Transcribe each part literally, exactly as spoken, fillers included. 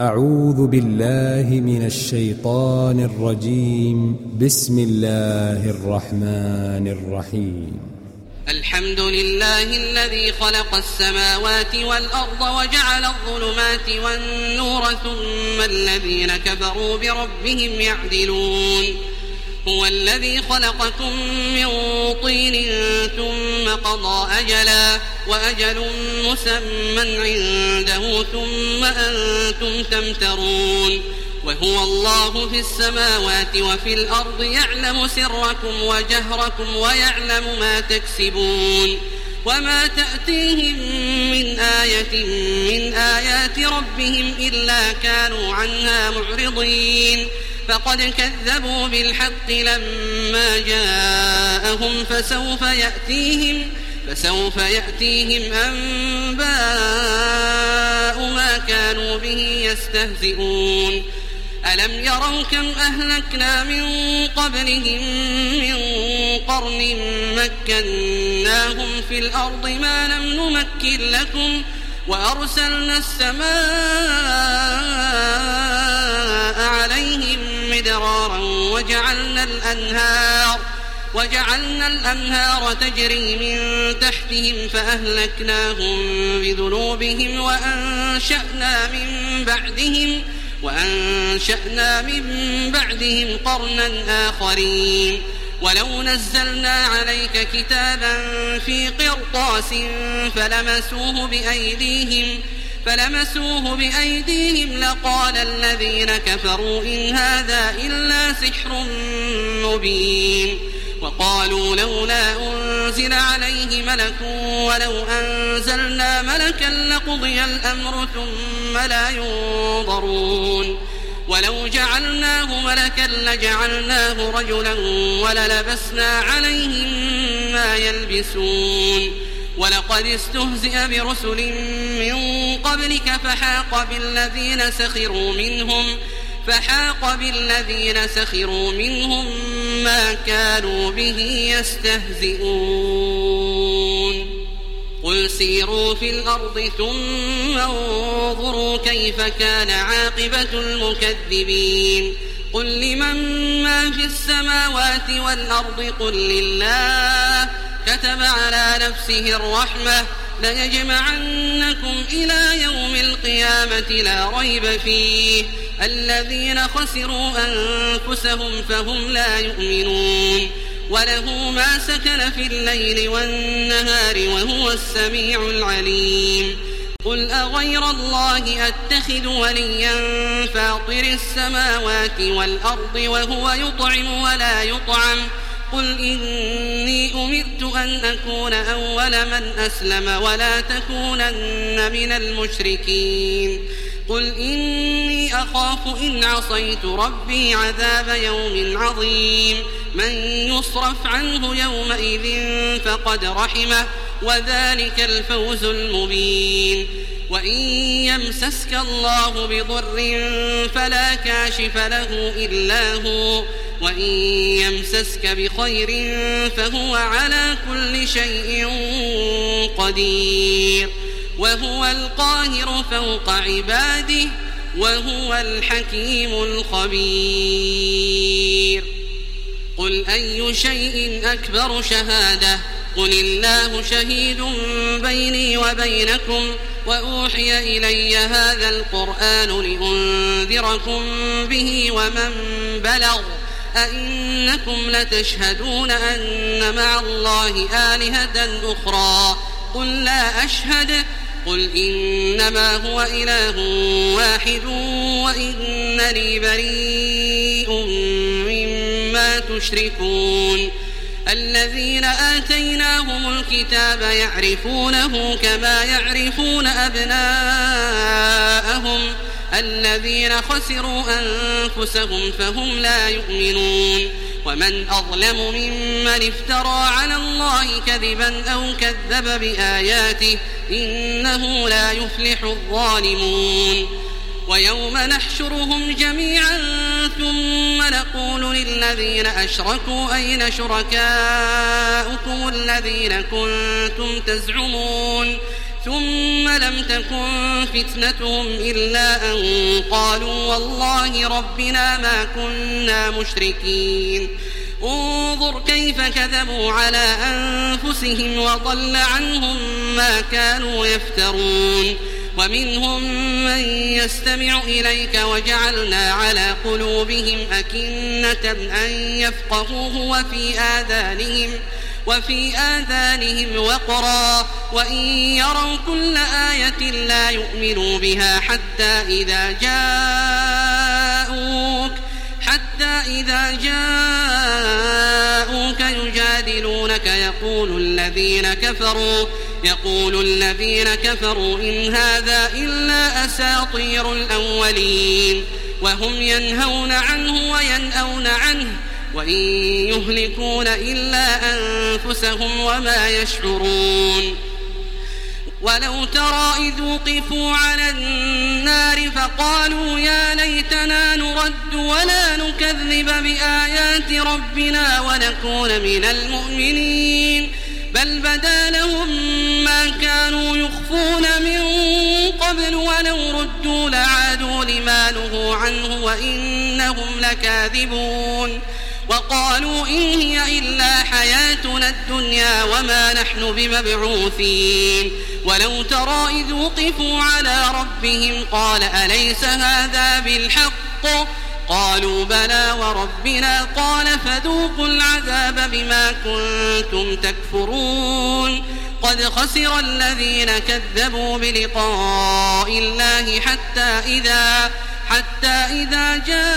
أعوذ بالله من الشيطان الرجيم. بسم الله الرحمن الرحيم. الحمد لله الذي خلق السماوات والأرض وجعل الظلمات والنور ثم الذين كفروا بربهم يعدلون. هو الذي خلقكم من طين ثم قضى أجلا وأجل مسمى عنده ثم أنتم تمترون. وهو الله في السماوات وفي الأرض يعلم سركم وجهركم ويعلم ما تكسبون. وما تأتيهم من آية من آيات ربهم إلا كانوا عنها معرضين. فقد كذبوا بالحق لما جاءهم فسوف يأتيهم فسوف يأتيهم أنباء ما كانوا به يستهزئون. ألم يروا كم أهلكنا من قبلهم من قرن مكناهم في الأرض ما لم نمكن لكم وأرسلنا السماء عليهم مدرارا وجعلنا الأنهار وجعلنا الأنهار تجري من تحتهم فأهلكناهم بذنوبهم وأنشأنا من بعدهم وأنشأنا من بعدهم قرنا آخرين. ولو نزلنا عليك كتابا في قرطاس فلمسوه بأيديهم فلمسوه بأيديهم لقال الذين كفروا إن هذا إلا سحر مبين. وقالوا لولا أنزل عليه ملك ولو أنزلنا ملكا لقضي الأمر ثم لا ينظرون. ولو جعلناه ملكا لجعلناه رجلا وللبسنا عليهم ما يلبسون. ولقد استهزئ برسل من قبلك فحاق بالذين سخروا منهم فحاق بالذين سخروا منهم ما كانوا به يستهزئون. قل سيروا في الأرض ثم انظروا كيف كان عاقبة المكذبين. قل لمن ما في السماوات والأرض قل لله كتب على نفسه الرحمة ليجمعنكم إلى يوم القيامة لا ريب فيه. الذين خسروا أنفسهم فهم لا يؤمنون. وله ما سكن في الليل والنهار وهو السميع العليم. قل أغير الله أتخذ وليا فاطر السماوات والأرض وهو يطعم ولا يطعم. قل إني أمرت أن أكون أول من أسلم ولا تكونن من المشركين. قل إني أخاف إن عصيت ربي عذاب يوم عظيم. من يصرف عنه يومئذ فقد رحمه وذلك الفوز المبين. وإن يمسسك الله بضر فلا كاشف له إلا هو وإن يمسسك بخير فهو على كل شيء قدير. وهو القاهر فوق عباده وهو الحكيم الخبير. قل أي شيء أكبر شهادة قل الله شهيد بيني وبينكم وأوحي إلي هذا القرآن لأنذركم به ومن بلغ أئنكم لتشهدون أن مع الله آلهة أخرى قل لا أشهد قل إنما هو إله واحد وإنني بريء مما تشركون. الذين آتيناهم الكتاب يعرفونه كما يعرفون أبناءهم الذين خسروا أنفسهم فهم لا يؤمنون. ومن أظلم ممن افترى على الله كذبا أو كذب بآياته إنه لا يفلح الظالمون. ويوم نحشرهم جميعا ثم نقول للذين أشركوا أين شركاؤكم الذين كنتم تزعمون ثم لم تكن فتنتهم إلا أن قالوا والله ربنا ما كنا مشركين انظر كيف كذبوا على أنفسهم وضل عنهم ما كانوا يفترون ومنهم من يستمع إليك وجعلنا على قلوبهم أكنة أن يفقهوه وفي آذانهم وفي آذانهم وقرا وإن يروا كل آية لا يؤمنوا بها حتى إذا جاءوك حتى إذا جاءوك يجادلونك يقول الذين كفروا يقول الذين كفروا إن هذا إلا أساطير الأولين وهم ينهون عنه وينأون عنه وإن يهلكون إلا أنفسهم وما يشعرون ولو ترى إذ وقفوا على النار فقالوا يا ليتنا نرد ولا نكذب بآيات ربنا ونكون من المؤمنين بل بدا لهم ما كانوا يخفون من قبل ولو ردوا لعادوا لما نهوا عنه وإنهم لكاذبون وقالوا إن هي إلا حياتنا الدنيا وما نحن بمبعوثين ولو ترى إذ وقفوا على ربهم قال أليس هذا بالحق قالوا بلى وربنا قال فذوقوا العذاب بما كنتم تكفرون قد خسر الذين كذبوا بلقاء الله حتى إذا حتى إذا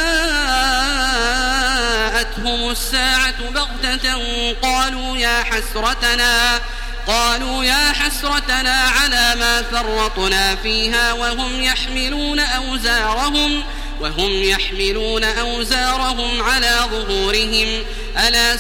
جاءتهم الساعة بغتة قالوا يا حسرتنا قالوا يا حسرتنا على ما فرطنا فيها وهم يحملون أوزارهم وهم يحملون أوزارهم على ظهورهم ألا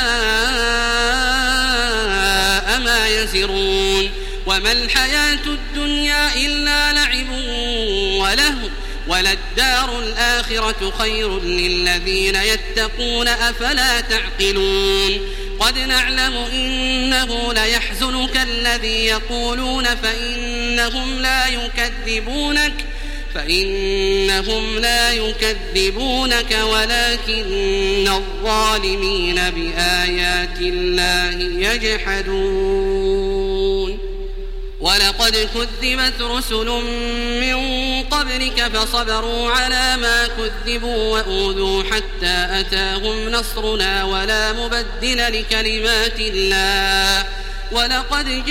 ساء ما يزرون وما الحياة الدنيا إلا لعب ولهو وللدار الآخرة خير للذين يتقون أفلا تعقلون قد نعلم إنه ليحزنك الذي يقولون فإنهم لا يكذبونك فإنهم لا يكذبونك ولكن الظالمين بآيات الله يجحدون ولقد كذبت رسل من قبلك فصبروا على ما كذبوا وأوذوا حتى أتاهم نصرنا ولا مبدل لكلمات الله ولقد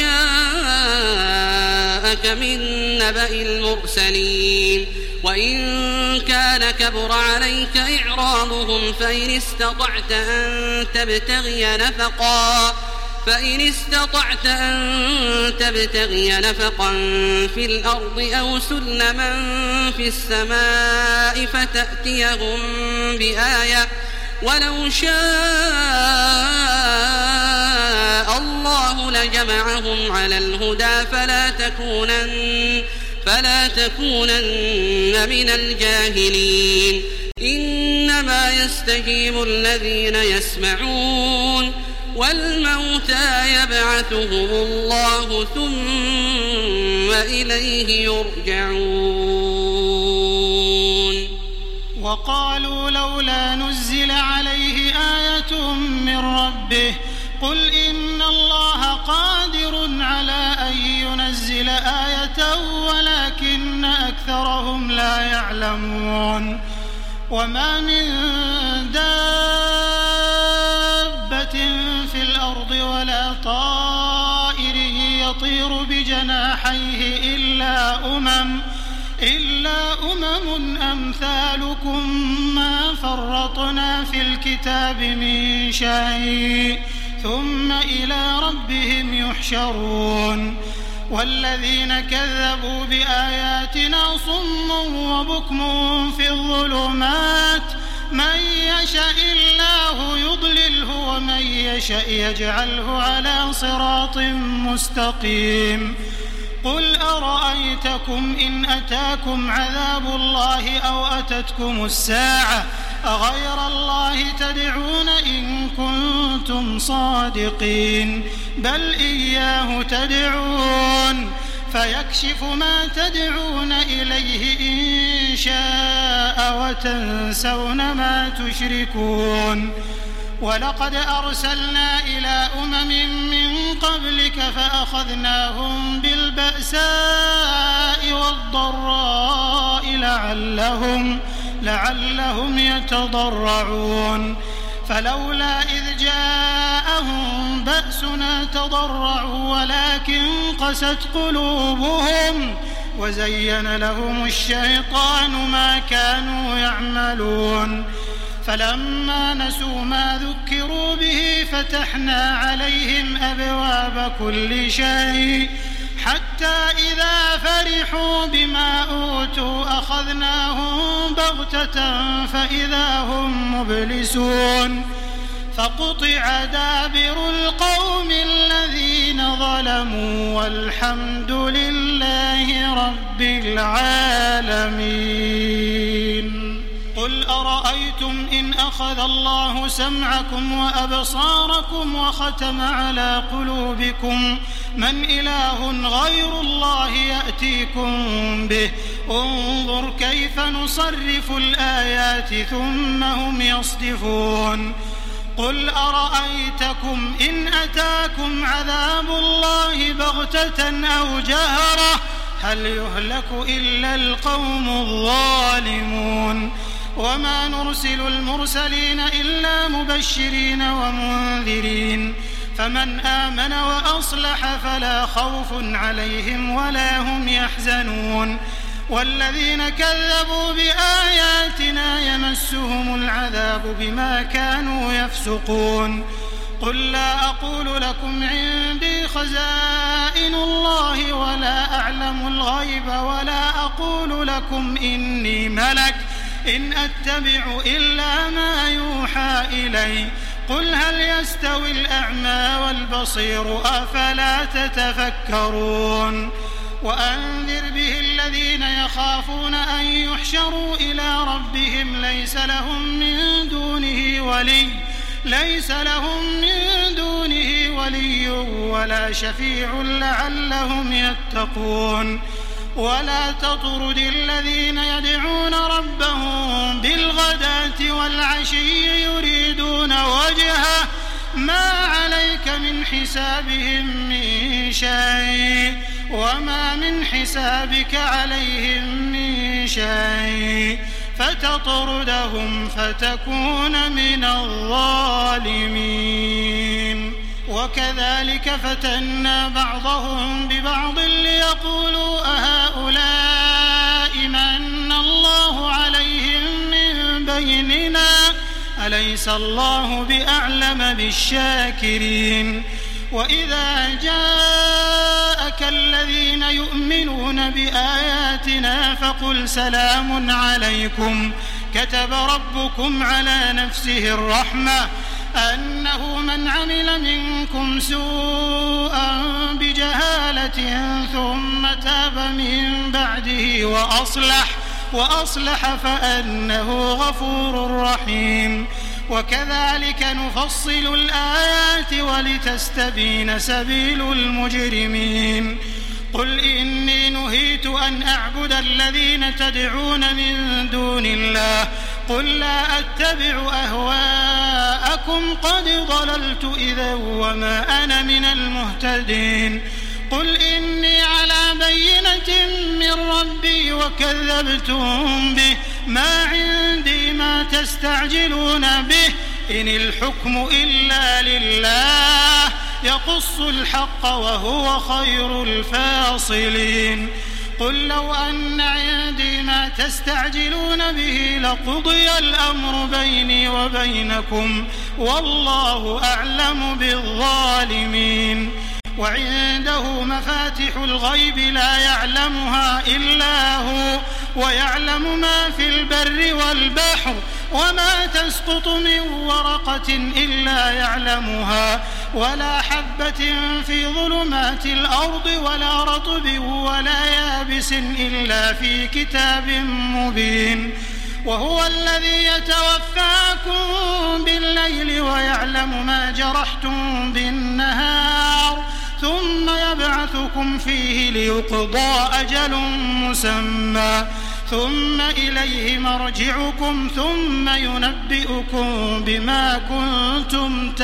جاءك من نبأ المرسلين وإن كان كبر عليك إعراضهم فإن استطعت أن تبتغي نفقا فإن استطعت أن تبتغي نفقا في الأرض أو سلما في السماء فتأتيهم بآية ولو شاء الله لجمعهم على الهدى فلا تكونن فلا تكونن من الجاهلين إنما يستجيب الذين يسمعون والموتى يبعثهم الله ثم إليه يرجعون وقالوا لولا نزل عليه آية من ربه قل إن الله قادر على أن ينزل آية ولكن أكثرهم لا يعلمون وما من دابة في الأرض ولا طائر يطير بجناحيه إلا أمم إلا أمم أمثالكم ما فرطنا في الكتاب من شيء ثم إلى ربهم يحشرون والذين كذبوا بآياتنا صم وبكم في الظلمات من يشاء الله يضلله ومن يشاء يجعله على صراط مستقيم قل أرأيتكم إن أتاكم عذاب الله أو أتتكم الساعة أغير الله تدعون إن كنتم صادقين بل إياه تدعون فيكشف ما تدعون إليه إن شاء وتنسون ما تشركون. ولقد أرسلنا إلى أمم من قبلك فأخذناهم بالبأساء والضراء لعلهم, لعلهم يتضرعون. فلولا إذ جاءهم بأسنا تضرعوا ولكن قست قلوبهم وزين لهم الشيطان ما كانوا يعملون. فلما نسوا ما ذكروا به فتحنا عليهم أبواب كل شيء حتى إذا فرحوا بما أوتوا أخذناهم بغتة فإذا هم مبلسون. فقطع دابر القوم الذين ظلموا والحمد لله رب العالمين. قل أرأيتم إن أخذ الله سمعكم وأبصاركم وختم على قلوبكم من إله غير الله يأتيكم به انظر كيف نصرف الآيات ثم هم يصدفون. قل أرأيتكم إن أتاكم عذاب الله بغتة أو جهرة هل يهلك إلا القوم الظالمون. وما نرسل المرسلين إلا مبشرين ومنذرين فمن آمن وأصلح فلا خوف عليهم ولا هم يحزنون. والذين كذبوا بآياتنا يمسهم العذاب بما كانوا يفسقون. قل لا أقول لكم عندي خزائن الله ولا أعلم الغيب ولا أقول لكم إني ملك إن أتبع إلا ما يوحى إلي قل هل يستوي الأعمى والبصير أفلا تتفكرون. وأنذر به الذين يخافون أن يحشروا إلى ربهم ليس لهم من دونه ولي ليس لهم من دونه ولي ولا شفيع لعلهم يتقون. ولا تطرد الذين يدعون ربهم بالغداة والعشي يريدون وجهه ما عليك من حسابهم من شيء وما من حسابك عليهم من شيء فتطردهم فتكون من الظالمين. وكذلك فتنا بعضهم ببعض ليقولوا أهؤلاء من الله عليهم من بيننا أليس الله بأعلم بالشاكرين. وإذا جاءك الذين يؤمنون بآياتنا فقل سلام عليكم كتب ربكم على نفسه الرحمة أنه من عمل منكم سوءا بجهالة ثم تاب من بعده وأصلح وأصلح فأنه غفور رحيم. وكذلك نفصل الآيات ولتستبين سبيل المجرمين. قل إني نهيت أن أعبد الذين تدعون من دون الله قل لا أتبع أهواءكم قد ضللت إذا وما أنا من المهتدين. قل إني على بينة من ربي وكذبتم به ما عندي ما تستعجلون به إن الحكم إلا لله يقص الحق وهو خير الفاصلين. قل لو أن عندي ما تستعجلون به لقضي الأمر بيني وبينكم والله أعلم بالظالمين. وعنده مفاتح الغيب لا يعلمها إلا هو ويعلم ما في البر والبحر وما تسقط من ورقة إلا يعلمها ولا حبة في ظلمات الأرض ولا رطب ولا يابس إلا في كتاب مبين. وهو الذي يتوفاكم بالليل ويعلم ما جرحتم بالنهار ثم يبعثكم فيه ليقضى أجل مسمى ثم إليه مرجعكم ثم ينبئكم بما كنتم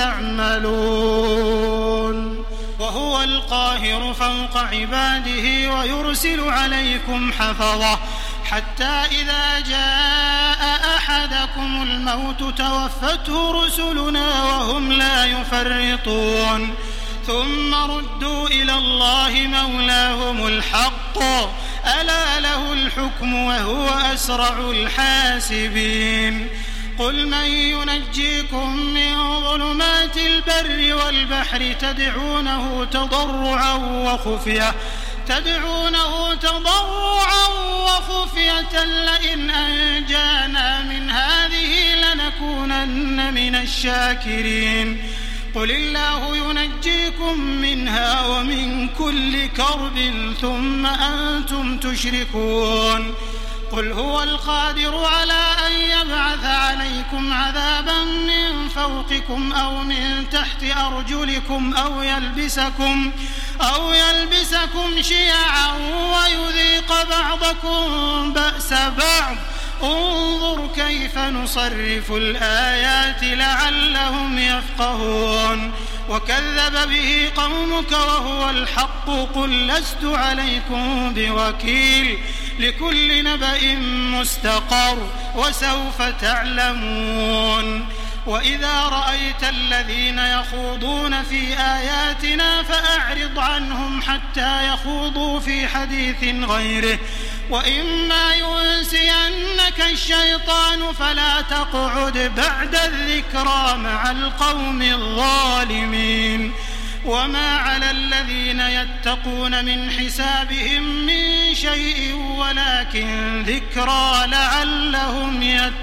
تعملون وهو القاهر فوق عباده ويرسل عليكم حفظة حتى إذا جاء أحدكم الموت توفته رسلنا وهم لا يفرطون ثم ردوا إلى الله مولاهم الحق ألا له الحكم وهو أسرع الحاسبين قل من ينجيكم من ظلمات البر والبحر تدعونه تضرعا وخفية تدعونه تضرعا وخفية لئن أنجانا من هذه لنكونن من الشاكرين قل الله ينجيكم منها ومن كل كرب ثم أنتم تشركون قل هو القادر على أن يبعث عليكم عذابا من فوقكم أو من تحت أرجلكم أو يلبسكم أو يلبسكم شيعا ويذيق بعضكم بأس بعض انظر كيف نصرف الآيات لعلهم يفقهون وكذب به قومك وهو الحق قل لست عليكم بوكيل لكل نبأ مستقر وسوف تعلمون وإذا رأيت الذين يخوضون في آياتنا فأعرض عنهم حتى يخوضوا في حديث غيره وإما ينسينك الشيطان فلا تقعد بعد الذكرى مع القوم الظالمين وما على الذين يتقون من حسابهم من شيء ولكن ذكرى لعلهم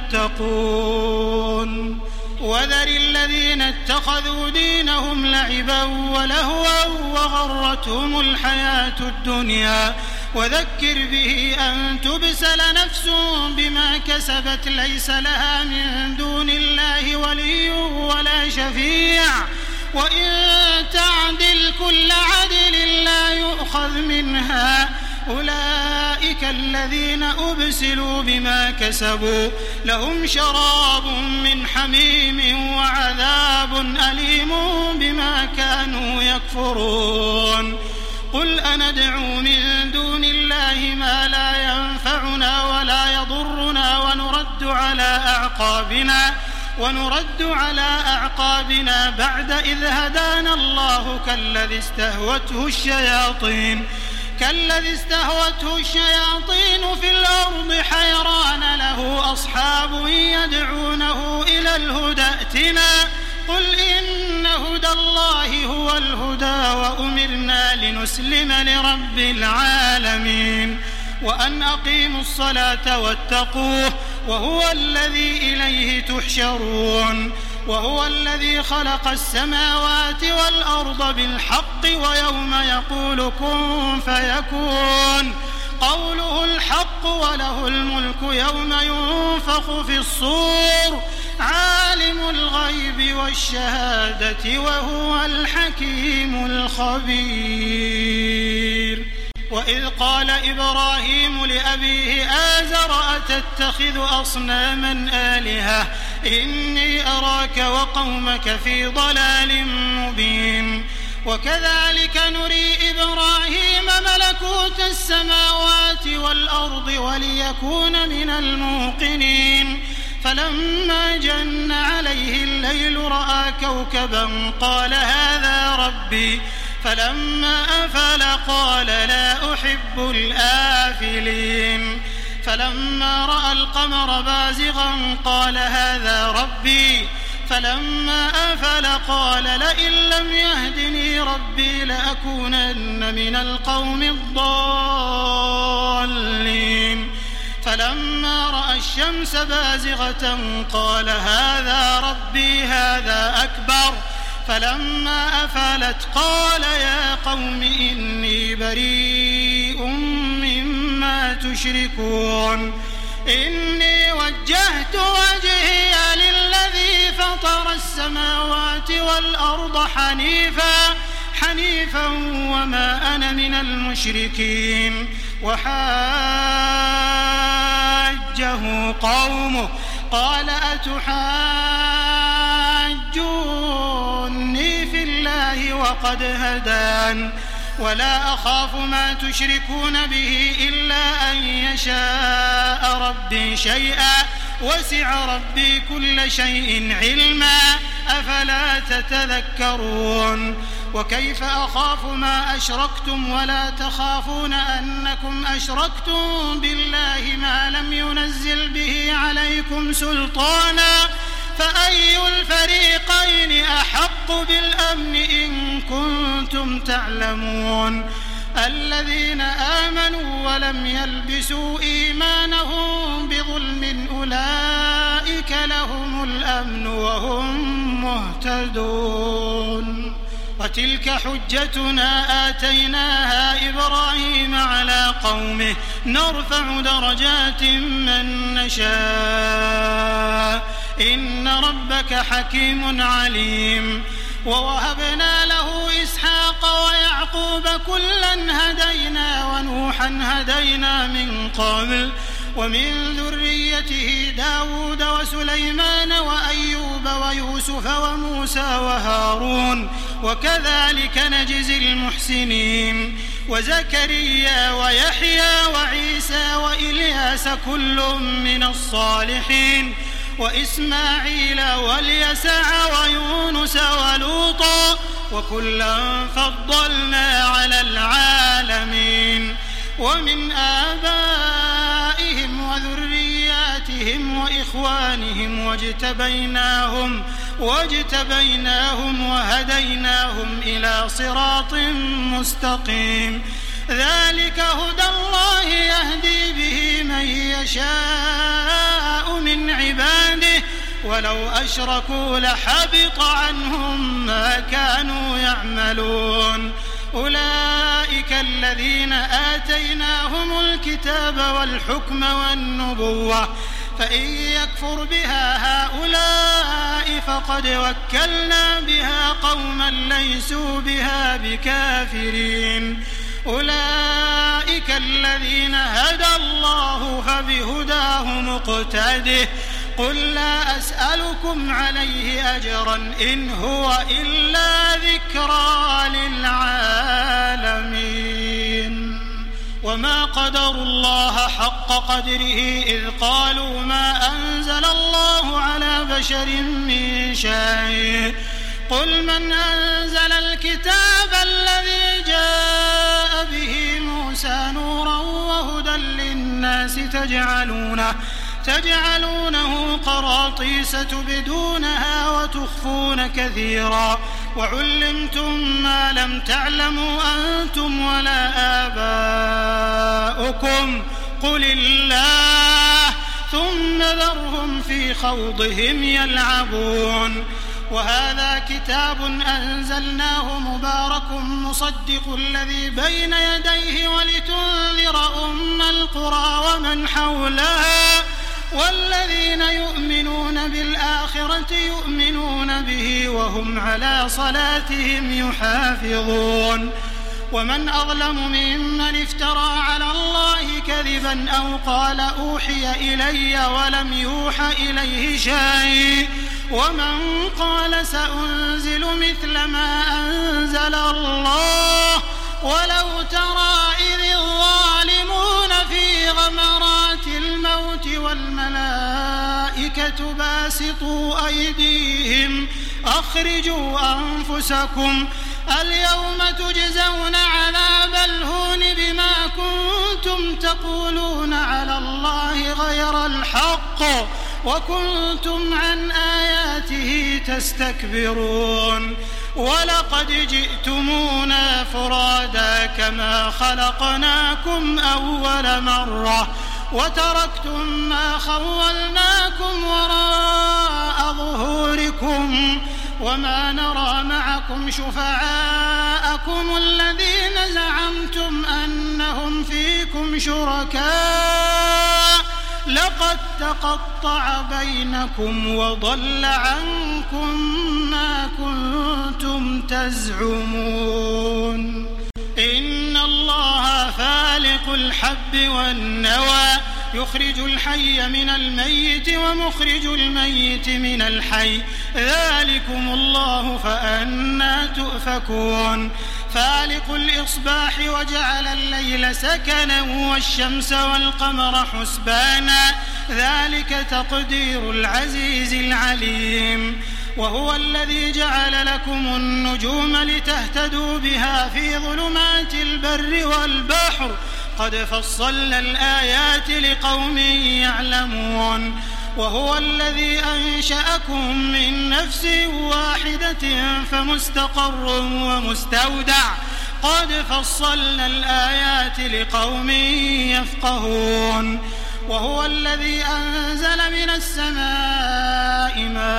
يتقون وذر الذين اتخذوا دينهم لعبا ولهوا وغرتهم الحياة الدنيا وذكر به أن تبسل نفس بما كسبت ليس لها من دون الله ولي ولا شفيع وإن تعدل كل عدل لا يؤخذ منها أولئك الذين أبسلوا بما كسبوا لهم شراب من حميم وعذاب أليم بما كانوا يكفرون قل أندعو من دون الله ما لا ينفعنا ولا يضرنا ونرد على أعقابنا ونرد على أعقابنا بعد إذ هدانا الله كالذي استهوته الشياطين كالذي استهوته الشياطين في الأرض حيران له أصحاب يدعونه إلى الهدى ائتنا قل إن هدى الله هو الهدى وأمرنا لنسلم لرب العالمين وأن أقيموا الصلاة واتقوه وهو الذي إليه تحشرون وهو الذي خلق السماوات والأرض بالحق ويوم يقول كن فيكون قوله الحق وله الملك يوم ينفخ في الصور عالم الغيب والشهادة وهو الحكيم الخبير وإذ قال إبراهيم لأبيه آزر أتتخذ أصناما آلهة إني أراك وقومك في ضلال مبين وكذلك نري إبراهيم ملكوت السماوات والأرض وليكون من الموقنين فلما جن عليه الليل رأى كوكبا قال هذا ربي فلما أفل قال لا أحب الآفلين فلما رأى القمر بازغا قال هذا ربي فلما أفل قال لئن لم يهدني ربي لأكونن من القوم الضالين فلما رأى الشمس بازغة قال هذا ربي هذا أكبر فلما أفلت قال يا قوم إني بريء مما تشركون إني وجهت وجهي للذي فطر السماوات والأرض حنيفا حنيفا وما أنا من المشركين. وحاجه قومه قال أتحاجوني في الله وقد هدان ولا أخاف ما تشركون به إلا أن يشاء ربي شيئا وسع ربي كل شيء علما أفلا تتذكرون. وكيف أخاف ما أشركتم ولا تخافون أنكم أشركتم بالله ما لم ينزل به عليكم سلطانا فأي الفريقين أحق بالأمن إن كنتم تعلمون. الذين آمنوا ولم يلبسوا إيمانهم بظلم أولئك لهم الأمن وهم مهتدون. وتلك حجتنا آتيناها إبراهيم على قومه نرفع درجات من نشاء إن ربك حكيم عليم. ووهبنا له إسحاق ويعقوب كلا هدينا ونوحا هدينا من قبل ومن ذريته داود وسليمان وأيوب ويوسف وموسى وهارون وكذلك نجزي المحسنين. وزكريا ويحيى وعيسى وإلياس كل من الصالحين وإسماعيل واليسع ويونس ولوطا وكلا فضلنا على العالمين. ومن آبائهم وذرياتهم وإخوانهم واجتبيناهم واجتبيناهم وهديناهم إلى صراط مستقيم. ذلك هدى الله يهدي به من يشاء من عباده ولو أشركوا لحبط عنهم ما كانوا يعملون. أولئك الذين آتيناهم الكتاب والحكم والنبوة فإن يكفر بها هؤلاء فقد وكلنا بها قوما ليسوا بها بكافرين. أولئك الذين هدى الله فبهداه مقتده قل لا أسألكم عليه أجرا إن هو إلا ذكرى للعالمين. وما قدروا الله حق قدره إذ قالوا ما أنزل الله على بشر من شيء قل من أنزل الكتاب الذي جاء به موسى نورا وهدى للناس تجعلونه تجعلونه قراطيس تبدونها وتخفون كثيرا وعلمتم ما لم تعلموا أنتم ولا آباؤكم قل الله ثم ذرهم في خوضهم يلعبون. وهذا كتاب أنزلناه مبارك مصدق الذي بين يديه ولتنذر أم القرى ومن حولها والذين يؤمنون بالآخرة يؤمنون به وهم على صلاتهم يحافظون. ومن أظلم ممن افترى على الله كذبا أو قال أوحي إلي ولم يوحى إليه شيء ومن قال سأنزل مثل ما أنزل الله ولو ترى إذ الظالمون في غمرات الموت والملائكة باسطوا أيديهم أخرجوا أنفسكم اليوم تجزون عذاب الهون بما كنتم تقولون على الله غير الحق وكنتم عن آياته تستكبرون. ولقد جئتمونا فرادا كما خلقناكم أول مرة وتركتم ما خولناكم وراء ظهوركم وما نرى معكم شفعاءكم الذين زعمتم أنهم فيكم شركاء لقد تقطع بينكم وضل عنكم ما كنتم تزعمون إن الله فالق الحب والنوى يخرج الحي من الميت ومخرج الميت من الحي ذلكم الله فأنى تؤفكون فالق الإصباح وجعل الليل سكنا والشمس والقمر حسبانا ذلك تقدير العزيز العليم وهو الذي جعل لكم النجوم لتهتدوا بها في ظلمات البر والبحر قد فصلنا الآيات لقوم يعلمون وهو الذي أنشأكم من نفس واحدة فمستقر ومستودع قد فصلنا الآيات لقوم يفقهون وهو الذي أنزل من السماء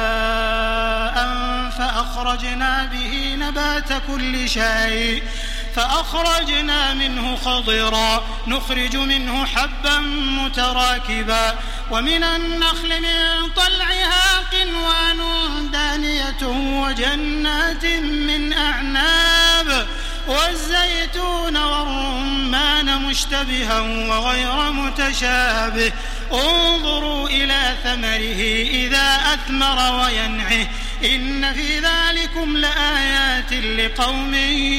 ماء فأخرجنا به نبات كل شيء فأخرجنا منه خضرا نخرج منه حبا متراكبا ومن النخل من طلعها قنوان دانية وجنات من أعناب والزيتون والرمان مشتبها وغير متشابه انظروا إلى ثمره إذا أثمر وينعه إن في ذلكم لآيات لقوم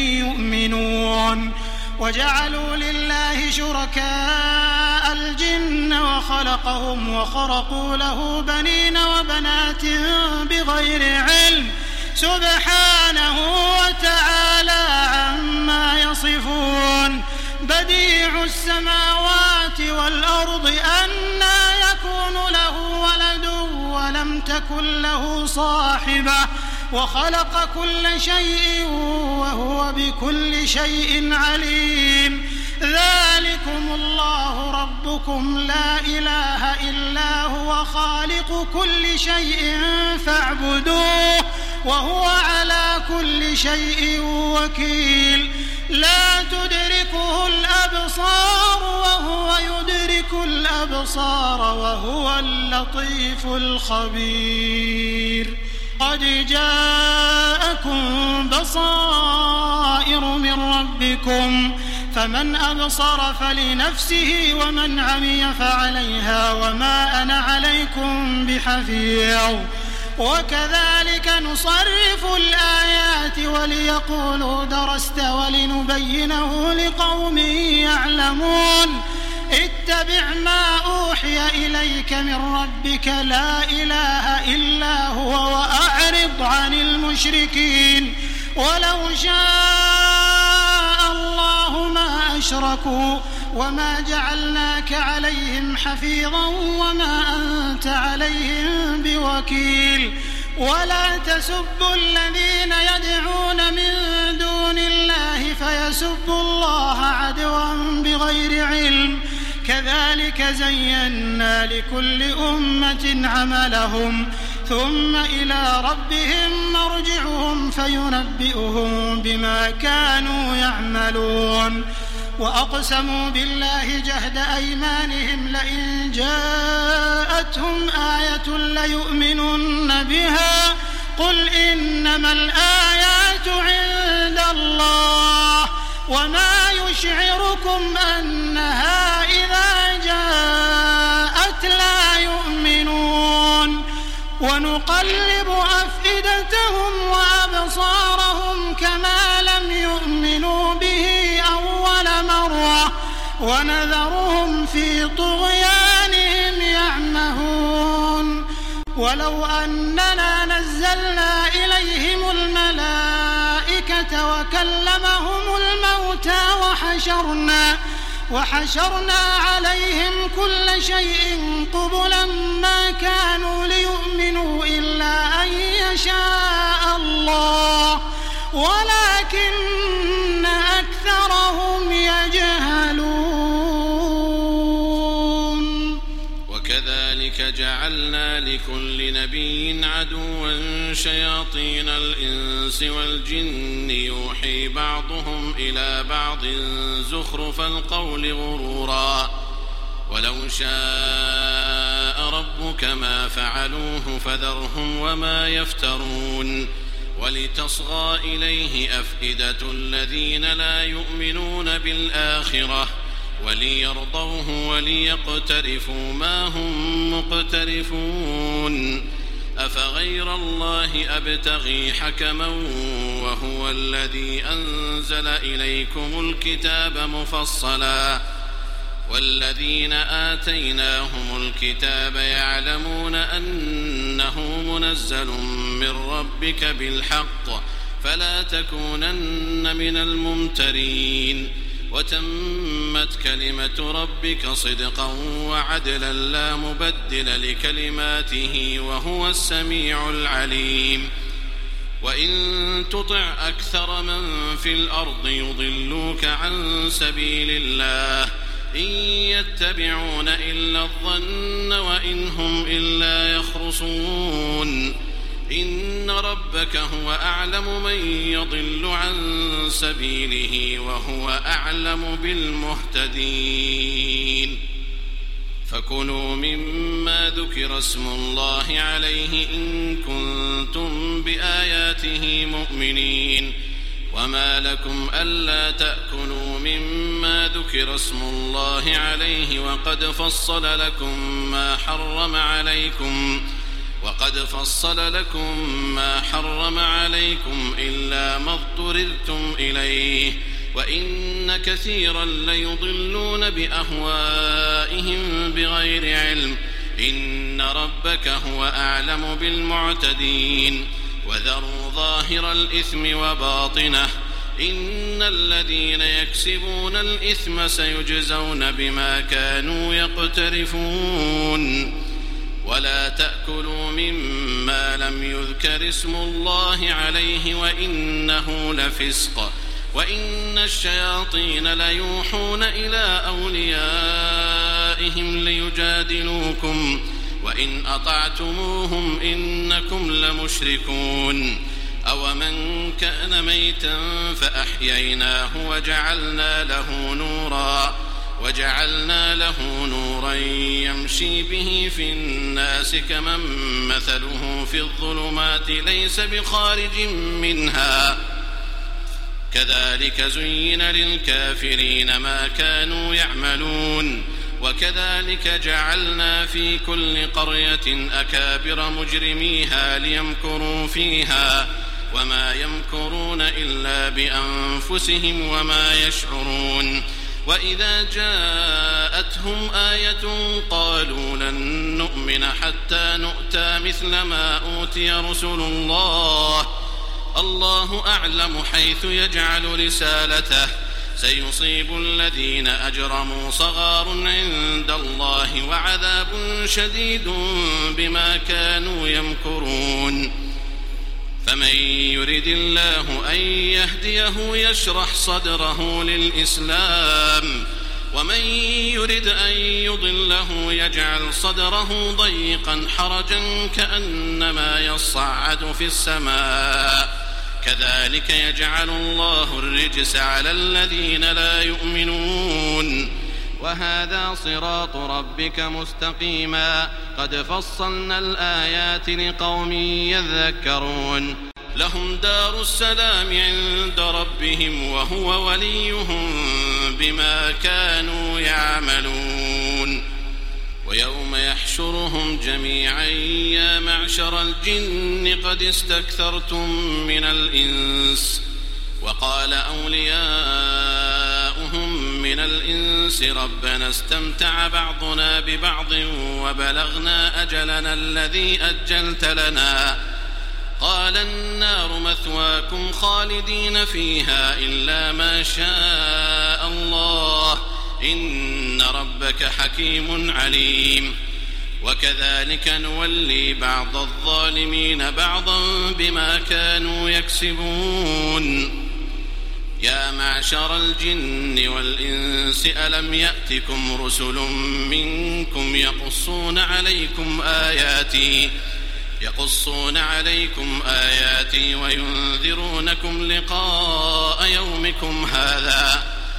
يؤمنون وجعلوا لله شركاء الجن وخلقهم وخرقوا له بنين وبنات بغير علم سبحانه وتعالى عما يصفون بديع السماوات والأرض أنى يكون له ولد ولم تكن له صاحبة وخلق كل شيء وهو بكل شيء عليم ذلكم الله ربكم لا إله إلا هو خالق كل شيء فاعبدوه وهو على كل شيء وكيل لا تدركه الأبصار وهو يدرك الأبصار وهو اللطيف الخبير قد جاءكم بصائر من ربكم فمن أبصر فلنفسه ومن عمي فعليها وما أنا عليكم بحفيظ وكذلك نصرف الآيات وليقولوا درست ولنبينه لقوم يعلمون اتبع ما أوحي إليك من ربك لا إله إلا هو وأعرض عن المشركين ولو شاء الله ما أشركوا وما جعلناك عليهم حفيظا وما أنت عليهم بوكيل ولا تسبوا الذين يدعون من دون الله فيسبوا الله عدوا بغير علم كذلك زينا لكل أمة عملهم ثم إلى ربهم مرجعهم فينبئهم بما كانوا يعملون وأقسموا بالله جهد أيمانهم لئن جاءتهم آية ليؤمنن بها قل إنما الآيات عند الله وما يشعركم أنها إذا جاءت لا يؤمنون ونقلب أفئدتهم وأبصارهم كما لم يؤمنوا به أول مرة ونذرهم في طغيانهم يعمهون ولو أننا نزلنا إليهم الملائكة وكلمهم الموتى وحشرنا وحشرنا عليهم كل شيء قبلا ما كانوا ليؤمنوا إلا أن يشاء الله ولكن أكثرهم يجهلون وكذلك جعلنا لكل نبي عدوا شياطين الإنس والجن يوحي بعضهم إلى بعض زخرف القول غرورا ولو شاء ربك ما فعلوه فذرهم وما يفترون ولتصغى إليه أفئدة الذين لا يؤمنون بالآخرة وليرضوه وليقترفوا ما هم مقترفون أفغير الله أبتغي حكما وهو الذي أنزل إليكم الكتاب مفصلا والذين آتيناهم الكتاب يعلمون أنه منزل من ربك بالحق فلا تكونن من الممترين وتمت كلمة ربك صدقا وعدلا لا مبدل لكلماته وهو السميع العليم وإن تطع أكثر من في الأرض يضلوك عن سبيل الله إن يتبعون إلا الظن وإن هم إلا يخرصون إن ربك هو أعلم من يضل عن سبيله وهو أعلم بالمهتدين فكلوا مما ذكر اسم الله عليه إن كنتم بآياته مؤمنين وما لكم ألا تأكلوا مما ذكر اسم الله عليه وقد فصل لكم ما حرم عليكم وقد فصل لكم ما حرم عليكم إلا ما اضطررتم إليه وإن كثيرا ليضلون بأهوائهم بغير علم إن ربك هو أعلم بالمعتدين وذروا ظاهر الإثم وباطنه إن الذين يكسبون الإثم سيجزون بما كانوا يقترفون ولا تأكلوا مما لم يذكر اسم الله عليه وإنه لفسق وإن الشياطين ليوحون إلى أوليائهم ليجادلوكم وإن أطعتموهم إنكم لمشركون أومن كان ميتا فأحييناه وجعلنا له نورا وجعلنا له نورا يمشي به في الناس كمن مثله في الظلمات ليس بخارج منها كذلك زين للكافرين ما كانوا يعملون وكذلك جعلنا في كل قرية أكابر مجرميها ليمكروا فيها وما يمكرون إلا بأنفسهم وما يشعرون وإذا جاءتهم آية قالوا لن نؤمن حتى نؤتى مثل ما أوتي رسل الله الله أعلم حيث يجعل رسالته سيصيب الذين أجرموا صغار عند الله وعذاب شديد بما كانوا يمكرون فمن يرد الله أن يهديه يشرح صدره للإسلام ومن يرد أن يضله يجعل صدره ضيقا حرجا كأنما يصعد في السماء كذلك يجعل الله الرجس على الذين لا يؤمنون وهذا صراط ربك مستقيما قد فصلنا الآيات لقوم يذكرون لهم دار السلام عند ربهم وهو وليهم بما كانوا يعملون ويوم يحشرهم جميعا يا معشر الجن قد استكثرتم من الإنس وقال أولياؤهم من الإنس ربنا استمتع بعضنا ببعض وبلغنا أجلنا الذي أجلت لنا قال النار مثواكم خالدين فيها إلا ما شاء الله إن ربك حكيم عليم وكذلك نولي بعض الظالمين بعضا بما كانوا يكسبون يا معشر الجن والإنس ألم يأتكم رسل منكم يقصون عليكم آياتي يقصون عليكم آياتي وينذرونكم لقاء يومكم هذا قال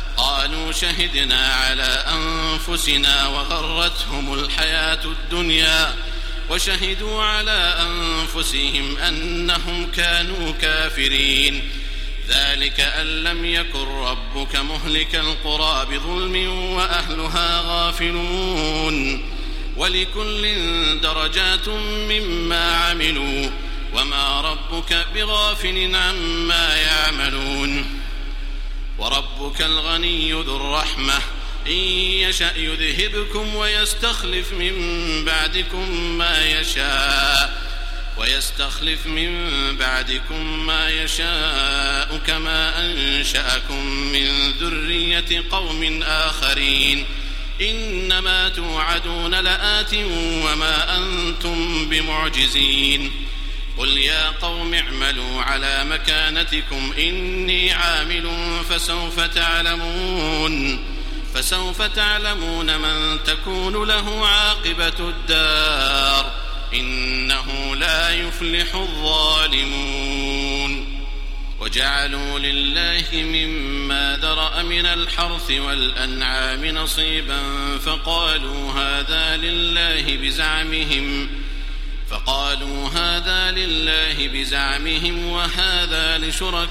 قالوا شهدنا على أنفسنا وغرتهم الحياة الدنيا وشهدوا على أنفسهم أنهم كانوا كافرين. ذلك أن لم يكن ربك مهلك القرى بظلم وأهلها غافلون. ولكل درجات مما عملوا وما ربك بغافل عما يعملون. وربك الغني ذو الرحمة إن يشأ يذهبكم ويستخلف من بعدكم ما يشاء ويستخلف من بعدكم ما يشاء كما أنشأكم من ذرية قوم آخرين. إنما توعدون لآت وما أنتم بمعجزين. قل يا قوم اعملوا على مكانتكم إني عامل فسوف تعلمون فسوف تعلمون من تكون له عاقبة الدار إنه لا يفلح الظالمون. وجعلوا لله مما ذرأ من الحرث والأنعام نصيبا فقالوا هذا لله بزعمهم فقالوا هذا لله بزعمهم وهذا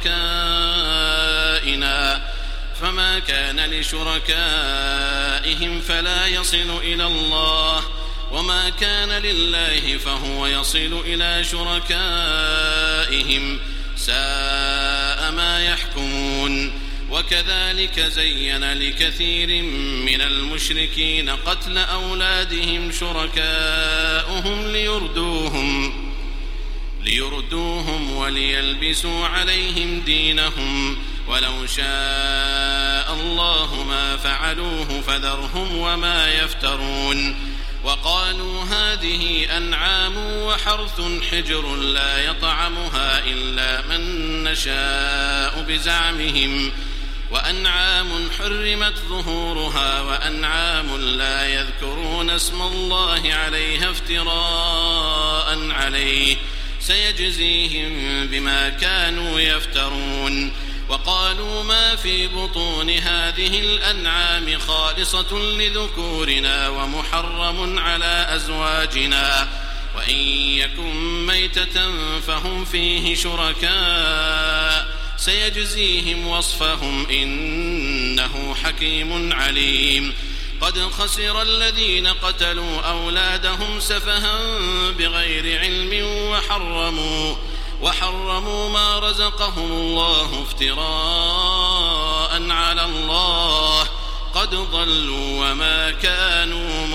لشركائنا فما كان لشركائهم فلا يصل إلى الله وما كان لله فهو يصل إلى شركائهم ساء ما يحكمون. وكذلك زين لكثير من المشركين قتل أولادهم شركاؤهم ليردوهم ليردوهم وليلبسوا عليهم دينهم ولو شاء الله ما فعلوه فذرهم وما يفترون. وقالوا هذه أنعام وحرث حجر لا يطعمها إلا من نشاء بزعمهم وأنعام حرمت ظهورها وأنعام لا يذكرون اسم الله عليها افتراء عليه سيجزيهم بما كانوا يفترون. وقالوا ما في بطون هذه الأنعام خالصة لذكورنا ومحرم على أزواجنا وإن يكن ميتة فهم فيه شركاء سيجزيهم وصفهم إنه حكيم عليم. قد خسر الذين قتلوا أولادهم سفها بغير علم وحرموا وحرموا ما رزقهم الله افتراء على الله قد ضلوا وما كانوا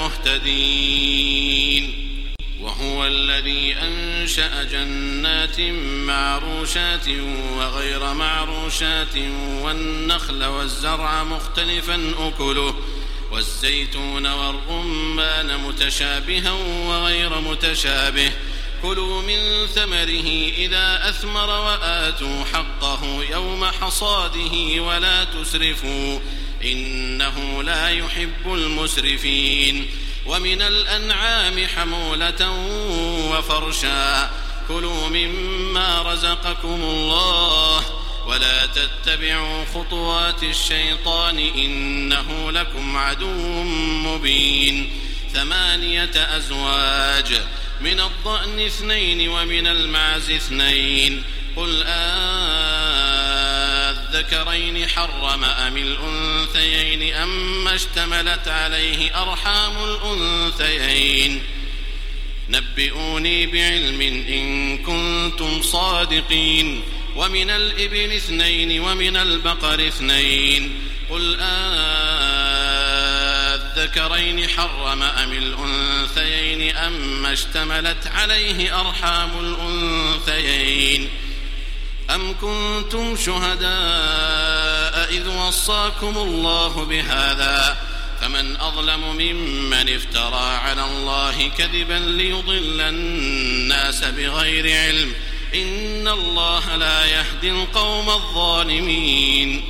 مهتدين. وهو الذي أنشأ جنات معروشات وغير معروشات والنخل والزرع مختلفا أكله والزيتون والرمان متشابها وغير متشابه كلوا من ثمره إذا أثمر وآتوا حقه يوم حصاده ولا تسرفوا إنه لا يحب المسرفين. ومن الأنعام حمولة وفرشا كلوا مما رزقكم الله ولا تتبعوا خطوات الشيطان إنه لكم عدو مبين. ثمانية أزواج من الضأن اثنين ومن المعز اثنين قل أذكرين حرم أم الأنثيين أما اشتملت عليه أرحام الأنثيين نبئوني بعلم إن كنتم صادقين. ومن الإبل اثنين ومن البقر اثنين قل أذكرين حرم أم الأنثيين أما اشتملت عليه أرحام الأنثيين أم كنتم شهداء إذ وصاكم الله بهذا فمن أظلم ممن افترى على الله كذبا ليضل الناس بغير علم إن الله لا يهدي القوم الظالمين.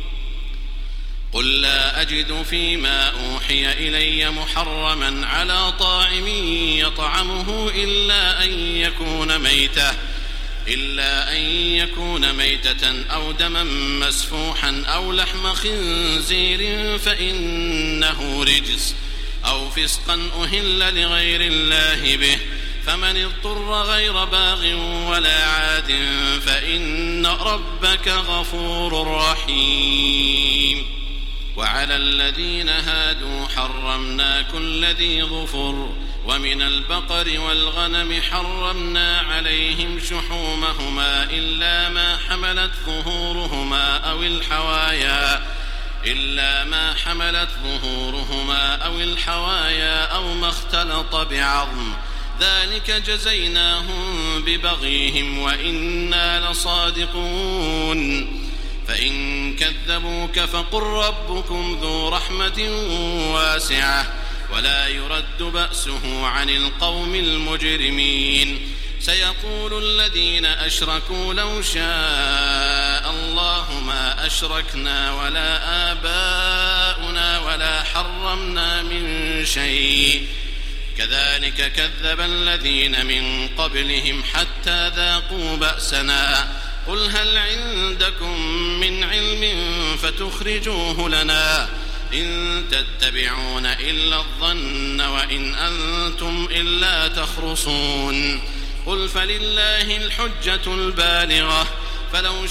قل لا أجد فيما أوحي إلي محرما على طاعم يطعمه إلا أن يكون ميتة إلا أن يكون ميتة أو دما مسفوحا أو لحم خنزير فإنه رجس أو فسقا أهل لغير الله به فمن اضطر غير باغ ولا عاد فإن ربك غفور رحيم. وعلى الذين هادوا حرمنا كل ذي ظفر ومن البقر والغنم حرمنا عليهم شحومهما إلا ما حملت ظهورهما أو الحوايا إلا ما حملت ظهورهما أو الحوايا أو ما اختلط بعظم ذلك جزيناهم ببغيهم وإنا لصادقون. فإن كذبوك فقل ربكم ذو رحمة واسعة ولا يرد بأسه عن القوم المجرمين. سيقول الذين أشركوا لو شاء الله ما أشركنا ولا آباؤنا ولا حرمنا من شيء كذلك كذب الذين من قبلهم حتى ذاقوا بأسنا قل هل عندكم من علم فتخرجوه لنا إن تتبعون إلا الظن وإن أنتم إلا تخرصون. قل فلله الحجة البالغة فلو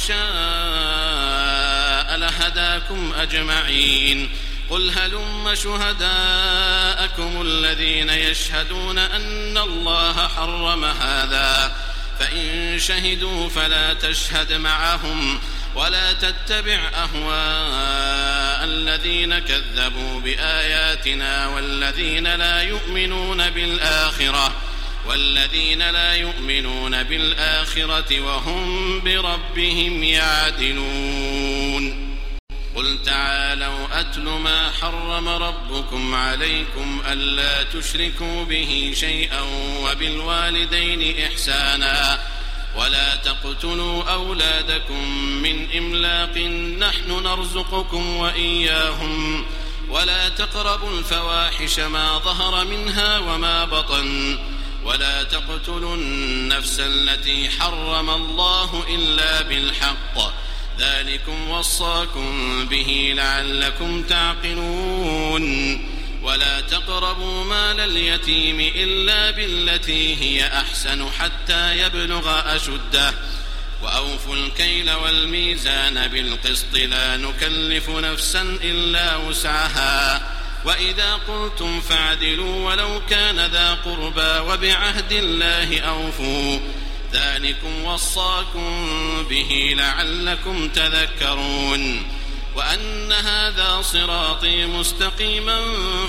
شاء لهداكم أجمعين. قل هلم شهداءكم الذين يشهدون أن الله حرم هذا فإن شهدوا فلا تشهد معهم ولا تتبع أهواء الذين كذبوا بآياتنا والذين لا يؤمنون بالآخرة والذين لا يؤمنون بالآخرة وهم بربهم يعدلون. قل تعالوا أتل ما حرم ربكم عليكم ألا تشركوا به شيئا وبالوالدين إحسانا ولا تقتلوا أولادكم من إملاق نحن نرزقكم وإياهم ولا تقربوا الفواحش ما ظهر منها وما بطن ولا تقتلوا النفس التي حرم الله إلا بالحق ذلكم وصاكم به لعلكم تعقلون. ولا تقربوا مال اليتيم إلا بالتي هي أحسن حتى يبلغ أشده وأوفوا الكيل والميزان بالقسط لا نكلف نفسا إلا وسعها وإذا قلتم فاعدلوا ولو كان ذا قربى وبعهد الله أوفوا ذلكم وصاكم به لعلكم تذكرون. وأن هذا صراطي مستقيما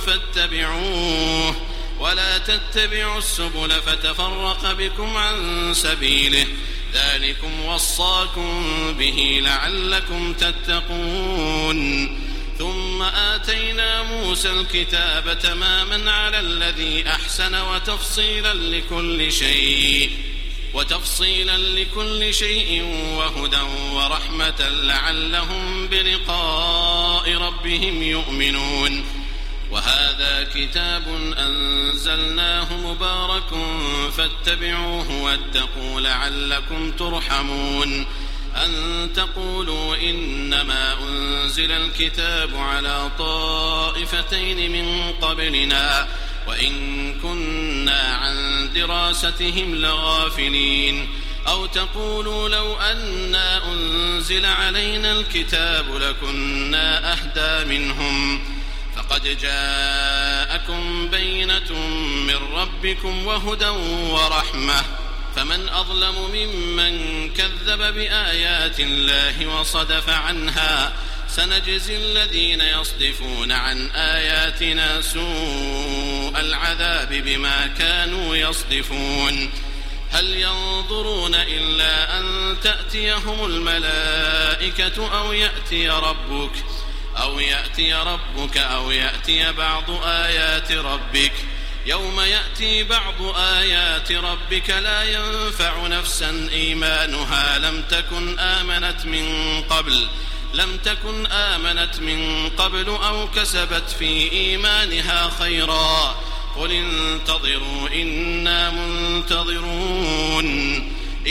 فاتبعوه ولا تتبعوا السبل فتفرق بكم عن سبيله ذلكم وصاكم به لعلكم تتقون. ثم آتينا موسى الكتاب تماما على الذي أحسن وتفصيلا لكل شيء وتفصيلا لكل شيء وهدى ورحمة لعلهم بلقاء ربهم يؤمنون. وهذا كتاب أنزلناه مبارك فاتبعوه واتقوا لعلكم ترحمون. أن تقولوا إنما أنزل الكتاب على طائفتين من قبلنا وإن كنا عن دراستهم لغافلين أو تقولوا لو أنا أنزل علينا الكتاب لكنا أهدى منهم فقد جاءكم بينة من ربكم وهدى ورحمة فمن أظلم ممن كذب بآيات الله وصدف عنها سنجزي الذين يصدفون عن آياتنا سوء العذاب بما كانوا يصدفون. هل ينظرون إلا أن تأتيهم الملائكة أو يأتي ربك أو يأتي ربك أو يأتي بعض آيات ربك يوم يأتي بعض آيات ربك لا ينفع نفسا إيمانها لم تكن آمنت من قبل لم تكن آمنت من قبل أو كسبت في إيمانها خيرا قل انتظروا إنا منتظرون إن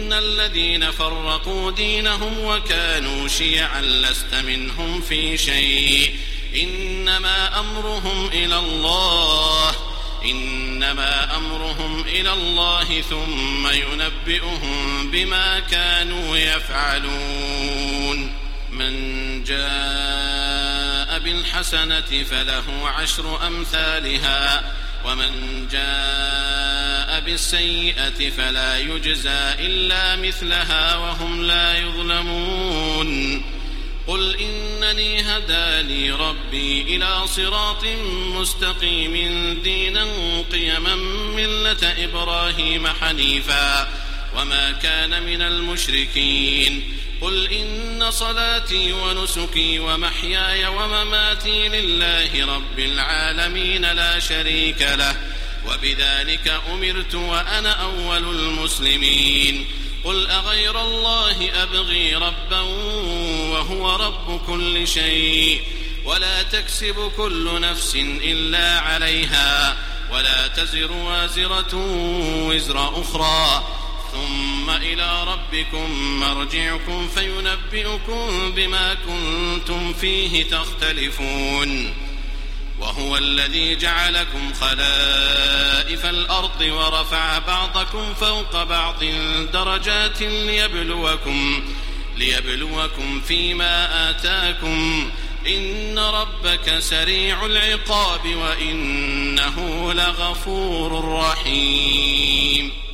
إن الذين فرقوا دينهم وكانوا شيعا لست منهم في شيء إنما أمرهم إلى الله إنما أمرهم إلى الله ثم ينبئهم بما كانوا يفعلون من جاء بالحسنة فله عشر أمثالها ومن جاء بالسيئة فلا يجزى إلا مثلها وهم لا يظلمون قل إنني هداني ربي إلى صراط مستقيم دينا قيما ملة إبراهيم حنيفا وما كان من المشركين قل إن صلاتي ونسكي ومحياي ومماتي لله رب العالمين لا شريك له وبذلك أمرت وأنا أول المسلمين قل أغير الله أبغي ربا وهو رب كل شيء ولا تكسب كل نفس إلا عليها ولا تزر وازرة وزر أخرى ثم إلى ربكم مرجعكم فينبئكم بما كنتم فيه تختلفون وهو الذي جعلكم خلائف الأرض ورفع بعضكم فوق بعض درجات ليبلوكم, ليبلوكم فيما آتاكم إن ربك سريع العقاب وإنه لغفور رحيم